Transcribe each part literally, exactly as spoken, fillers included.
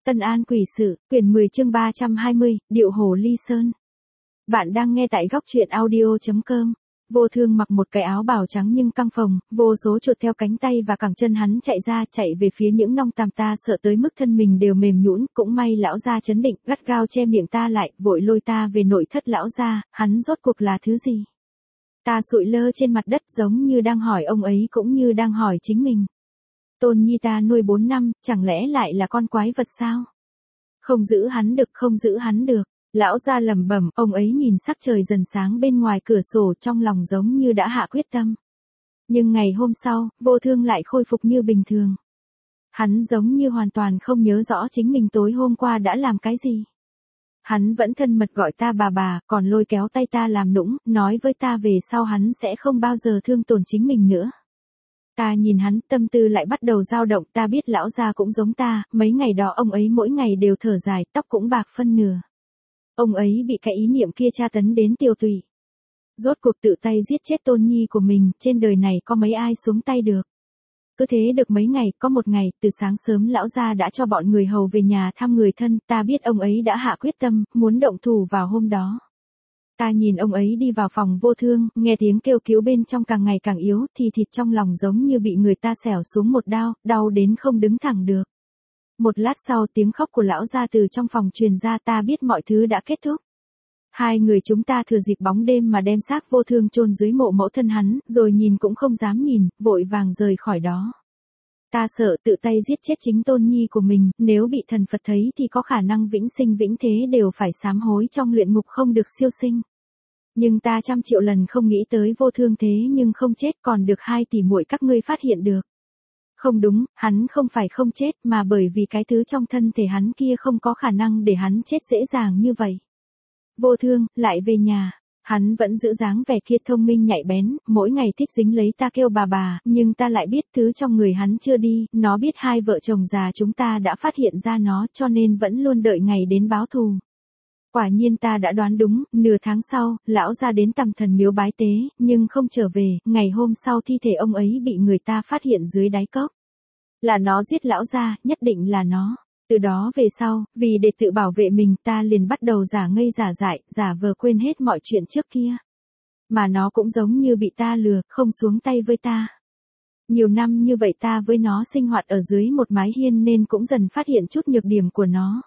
Tân An Quỷ Sự, quyển mười chương ba trăm hai mươi, Điệu Hồ Ly Sơn. Bạn đang nghe tại góc truyện audio chấm com. Vô Thương mặc một cái áo bào trắng nhưng căng phồng, vô số chuột theo cánh tay và cẳng chân hắn chạy ra, chạy về phía những nong tàm ta sợ tới mức thân mình đều mềm nhũn, cũng may lão gia chấn định, gắt gao che miệng ta lại, vội lôi ta về nội thất lão gia. Hắn rốt cuộc là thứ gì? Ta sụi lơ trên mặt đất giống như đang hỏi ông ấy cũng như đang hỏi chính mình. Tôn Nhi ta nuôi bốn năm, chẳng lẽ lại là con quái vật sao? Không giữ hắn được, không giữ hắn được. Lão gia lẩm bẩm, ông ấy nhìn sắc trời dần sáng bên ngoài cửa sổ, trong lòng giống như đã hạ quyết tâm. Nhưng ngày hôm sau, Vô Thương lại khôi phục như bình thường. Hắn giống như hoàn toàn không nhớ rõ chính mình tối hôm qua đã làm cái gì. Hắn vẫn thân mật gọi ta bà bà, còn lôi kéo tay ta làm nũng, nói với ta về sau hắn sẽ không bao giờ thương tổn chính mình nữa. Ta nhìn hắn, tâm tư lại bắt đầu dao động, ta biết lão gia cũng giống ta, mấy ngày đó ông ấy mỗi ngày đều thở dài, tóc cũng bạc phân nửa. Ông ấy bị cái ý niệm kia tra tấn đến tiêu tụy. Rốt cuộc tự tay giết chết Tôn Nhi của mình, trên đời này có mấy ai xuống tay được. Cứ thế được mấy ngày, có một ngày, từ sáng sớm lão gia đã cho bọn người hầu về nhà thăm người thân, ta biết ông ấy đã hạ quyết tâm, muốn động thủ vào hôm đó. Ta nhìn ông ấy đi vào phòng Vô Thương, nghe tiếng kêu cứu bên trong càng ngày càng yếu, thì thịt trong lòng giống như bị người ta xẻo xuống một đao, đau đến không đứng thẳng được. Một lát sau tiếng khóc của lão gia từ trong phòng truyền ra, ta biết mọi thứ đã kết thúc. Hai người chúng ta thừa dịp bóng đêm mà đem xác Vô Thương chôn dưới mộ mẫu thân hắn, rồi nhìn cũng không dám nhìn, vội vàng rời khỏi đó. Ta sợ tự tay giết chết chính Tôn Nhi của mình, nếu bị thần Phật thấy thì có khả năng vĩnh sinh vĩnh thế đều phải sám hối trong luyện ngục không được siêu sinh. Nhưng ta trăm triệu lần không nghĩ tới Vô Thương thế nhưng không chết, còn được hai tỷ muội các ngươi phát hiện được. Không đúng, hắn không phải không chết mà bởi vì cái thứ trong thân thể hắn kia không có khả năng để hắn chết dễ dàng như vậy. Vô Thương, lại về nhà. Hắn vẫn giữ dáng vẻ kia thông minh nhạy bén, mỗi ngày thích dính lấy ta kêu bà bà, nhưng ta lại biết thứ trong người hắn chưa đi, nó biết hai vợ chồng già chúng ta đã phát hiện ra nó cho nên vẫn luôn đợi ngày đến báo thù. Quả nhiên ta đã đoán đúng, nửa tháng sau, lão ra đến Tầm Thần miếu bái tế, nhưng không trở về, ngày hôm sau thi thể ông ấy bị người ta phát hiện dưới đáy cốc. Là nó giết lão ra, nhất định là nó. Từ đó về sau, vì để tự bảo vệ mình ta liền bắt đầu giả ngây giả dại, giả vờ quên hết mọi chuyện trước kia. Mà nó cũng giống như bị ta lừa, không xuống tay với ta. Nhiều năm như vậy ta với nó sinh hoạt ở dưới một mái hiên nên cũng dần phát hiện chút nhược điểm của nó.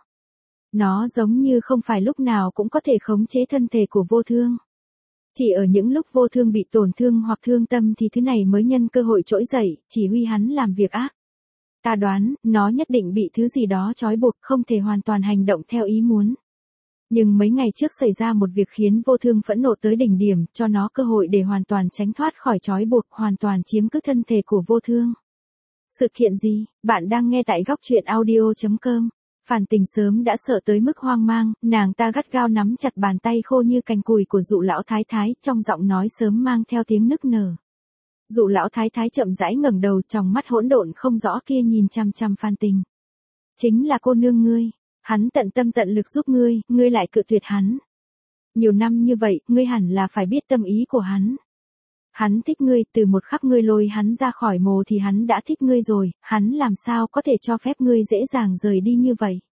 Nó giống như không phải lúc nào cũng có thể khống chế thân thể của Vô Thương. Chỉ ở những lúc Vô Thương bị tổn thương hoặc thương tâm thì thứ này mới nhân cơ hội trỗi dậy, chỉ huy hắn làm việc ác. Ta đoán, nó nhất định bị thứ gì đó trói buộc, không thể hoàn toàn hành động theo ý muốn. Nhưng mấy ngày trước xảy ra một việc khiến Vô Thương phẫn nộ tới đỉnh điểm, cho nó cơ hội để hoàn toàn tránh thoát khỏi trói buộc, hoàn toàn chiếm cứ thân thể của Vô Thương. Sự kiện gì? Bạn đang nghe tại góc truyện audio chấm com. Phản Tình sớm đã sợ tới mức hoang mang, nàng ta gắt gao nắm chặt bàn tay khô như cành cùi của Dụ lão thái thái, trong giọng nói sớm mang theo tiếng nức nở. Dụ lão thái thái chậm rãi ngẩng đầu, trong mắt hỗn độn không rõ kia nhìn chằm chằm Phan Tình. Chính là cô nương ngươi, hắn tận tâm tận lực giúp ngươi, ngươi lại cự tuyệt hắn. Nhiều năm như vậy, ngươi hẳn là phải biết tâm ý của hắn. Hắn thích ngươi, từ một khắc ngươi lôi hắn ra khỏi mồ thì hắn đã thích ngươi rồi, hắn làm sao có thể cho phép ngươi dễ dàng rời đi như vậy.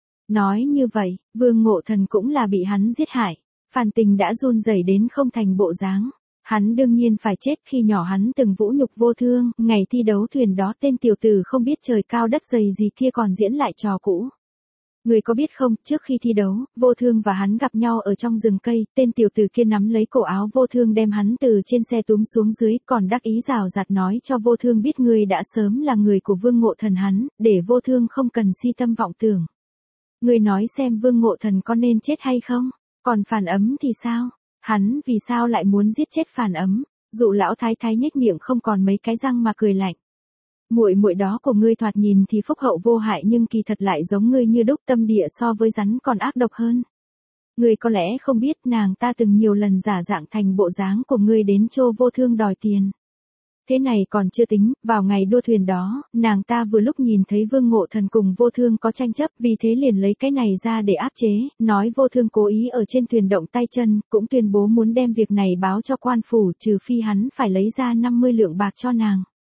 Nói như vậy, Vương Ngộ Thần cũng là bị hắn giết hại. Phan Tình đã run rẩy đến không thành bộ dáng. Hắn đương nhiên phải chết, khi nhỏ hắn từng vũ nhục Vô Thương, ngày thi đấu thuyền đó tên tiểu tử không biết trời cao đất dày gì kia còn diễn lại trò cũ. Người có biết không, trước khi thi đấu, Vô Thương và hắn gặp nhau ở trong rừng cây, tên tiểu tử kia nắm lấy cổ áo Vô Thương đem hắn từ trên xe túm xuống dưới, còn đắc ý rào rạt nói cho Vô Thương biết ngươi đã sớm là người của Vương Ngộ Thần hắn, để Vô Thương không cần si tâm vọng tưởng. Ngươi nói xem Vương Ngộ Thần có nên chết hay không? Còn Phản Ấm thì sao? Hắn vì sao lại muốn giết chết Phản Ấm? Dụ lão thái thái nhếch miệng không còn mấy cái răng mà cười lạnh. Muội muội đó của ngươi thoạt nhìn thì phúc hậu vô hại nhưng kỳ thật lại giống ngươi như đúc, tâm địa so với rắn còn ác độc hơn. Ngươi có lẽ không biết nàng ta từng nhiều lần giả dạng thành bộ dáng của ngươi đến Trô Vô Thương đòi tiền. Thế này còn chưa tính, vào ngày đua thuyền đó, nàng ta vừa lúc nhìn thấy Vương Ngộ Thần cùng Vô Thương có tranh chấp, vì thế liền lấy cái này ra để áp chế, nói Vô Thương cố ý ở trên thuyền động tay chân, cũng tuyên bố muốn đem việc này báo cho quan phủ, trừ phi hắn phải lấy ra năm mươi lượng bạc cho nàng.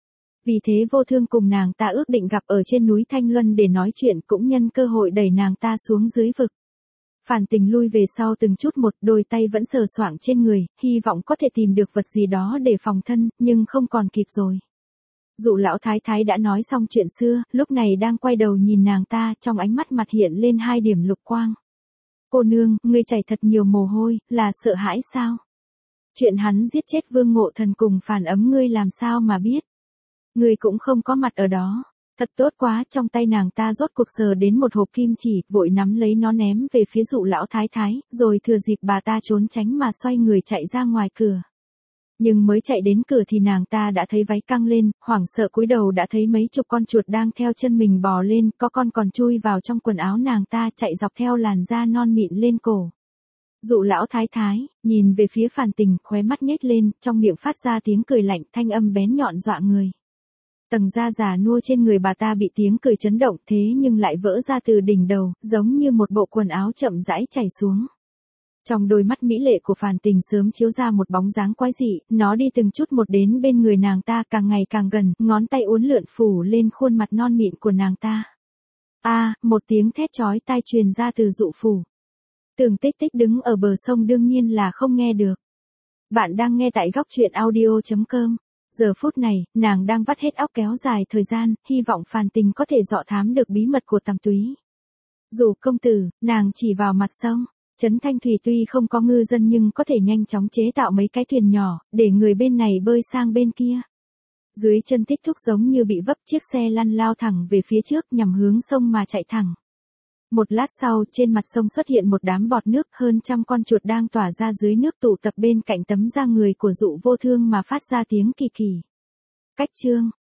Vì thế Vô Thương cùng nàng ta ước định gặp ở trên núi Thanh Luân để nói chuyện, cũng nhân cơ hội đẩy nàng ta xuống dưới vực. Phản Tình lui về sau từng chút một, đôi tay vẫn sờ soạng trên người, hy vọng có thể tìm được vật gì đó để phòng thân, nhưng không còn kịp rồi. Dụ lão thái thái đã nói xong chuyện xưa, lúc này đang quay đầu nhìn nàng ta, trong ánh mắt mặt hiện lên hai điểm lục quang. Cô nương, ngươi chảy thật nhiều mồ hôi, là sợ hãi sao? Chuyện hắn giết chết Vương Ngộ Thần cùng Phản Ấm ngươi làm sao mà biết? Ngươi cũng không có mặt ở đó. Thật tốt quá, trong tay nàng ta rốt cuộc sờ đến một hộp kim chỉ, vội nắm lấy nó ném về phía Dụ lão thái thái, rồi thừa dịp bà ta trốn tránh mà xoay người chạy ra ngoài cửa. Nhưng mới chạy đến cửa thì nàng ta đã thấy váy căng lên, hoảng sợ cúi đầu đã thấy mấy chục con chuột đang theo chân mình bò lên, có con còn chui vào trong quần áo nàng ta, chạy dọc theo làn da non mịn lên cổ. Dụ lão thái thái, nhìn về phía Phản Tình, khóe mắt nhếch lên, trong miệng phát ra tiếng cười lạnh, thanh âm bén nhọn dọa người. Tầng da già nua trên người bà ta bị tiếng cười chấn động, thế nhưng lại vỡ ra từ đỉnh đầu, giống như một bộ quần áo chậm rãi chảy xuống. Trong đôi mắt mỹ lệ của Phản Tình sớm chiếu ra một bóng dáng quái dị, nó đi từng chút một đến bên người nàng ta, càng ngày càng gần, ngón tay uốn lượn phủ lên khuôn mặt non mịn của nàng ta. A, à, một tiếng thét chói tai truyền ra từ Dụ phủ. Tưởng Tích Tích đứng ở bờ sông đương nhiên là không nghe được. Bạn đang nghe tại góc truyện audio chấm com. Giờ phút này, nàng đang vắt hết óc kéo dài thời gian, hy vọng Phản Tình có thể dọ thám được bí mật của Tầm Túy. Dụ công tử, nàng chỉ vào mặt sông. Trấn Thanh Thủy tuy không có ngư dân nhưng có thể nhanh chóng chế tạo mấy cái thuyền nhỏ, để người bên này bơi sang bên kia. Dưới chân Tích Thúc giống như bị vấp, chiếc xe lăn lao thẳng về phía trước nhằm hướng sông mà chạy thẳng. Một lát sau, trên mặt sông xuất hiện một đám bọt nước, hơn trăm con chuột đang tỏa ra dưới nước tụ tập bên cạnh tấm da người của Dụ Vô Thương mà phát ra tiếng kỳ kỳ. Cách chương